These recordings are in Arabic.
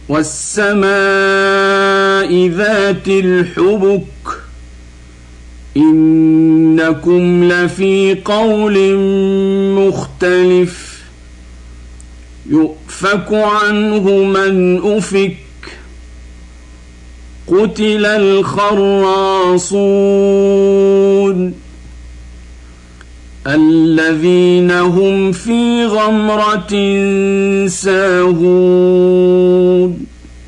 والسماء ذات الحبك إنكم لفي قول مختلف يؤفك عنه من أفك قتل الخراصون الذين هم في غمرة ساهون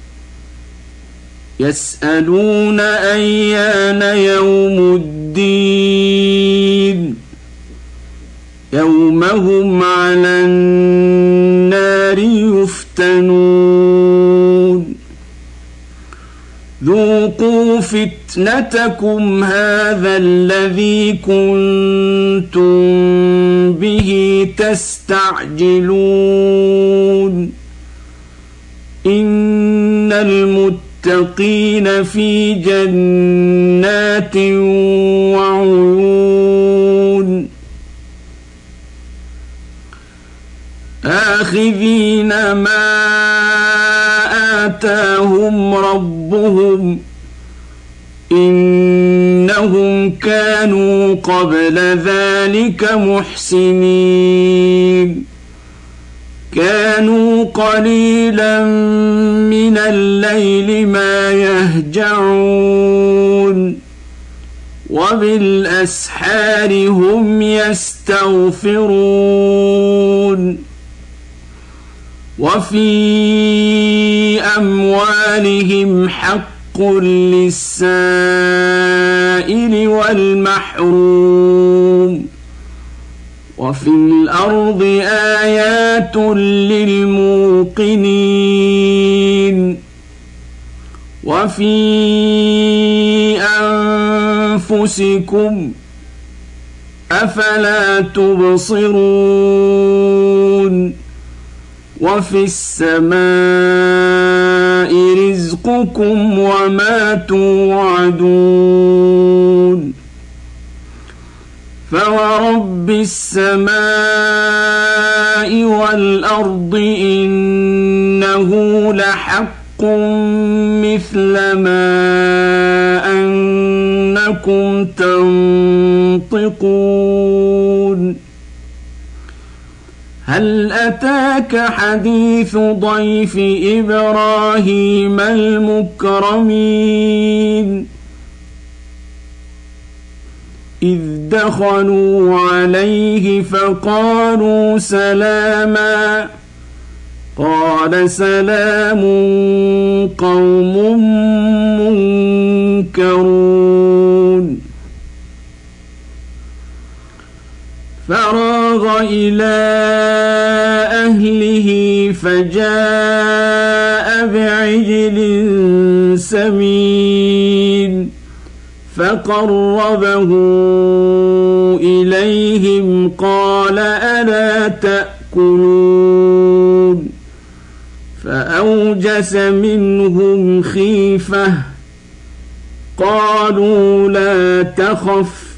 يسألون أيان يوم الدين يوم هم على النار يفتنون ذوقوا فتنتكم هذا الذي كنتم به تستعجلون إن المتقين في جنات وعيون آخذين ما آتاهم ربهم إنهم كانوا قبل ذلك محسنين كانوا قليلا من الليل ما يهجعون وبالأسحار هم يستغفرون وفي أموالهم حق للسائل والمحروم وفي الأرض آيات للموقنين وفي أنفسكم أفلا تبصرون وفي السماء رزقكم وما توعدون فورب السماء والأرض إنه لحق مثل ما أنكم تنطقون هل أتاك حديث ضيف إبراهيم المكرمين إذ دخلوا عليه فقالوا سلاما قال سلام قوم منكرون فراغ إلى أهله فجاء بعجل سمين فقربه إليهم قال ألا تأكلون فأوجس منهم خيفة قالوا لا تخف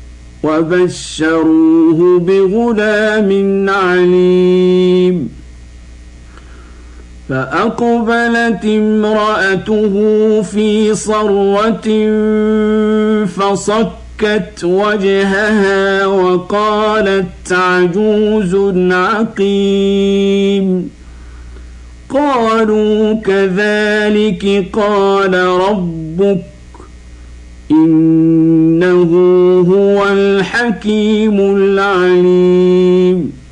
وبشروه بغلام عليم فأقبلت امرأته في صرة فصكت وجهها وقالت عجوز عقيم قالوا كذلك قال ربك إنه هو الحكيم العليم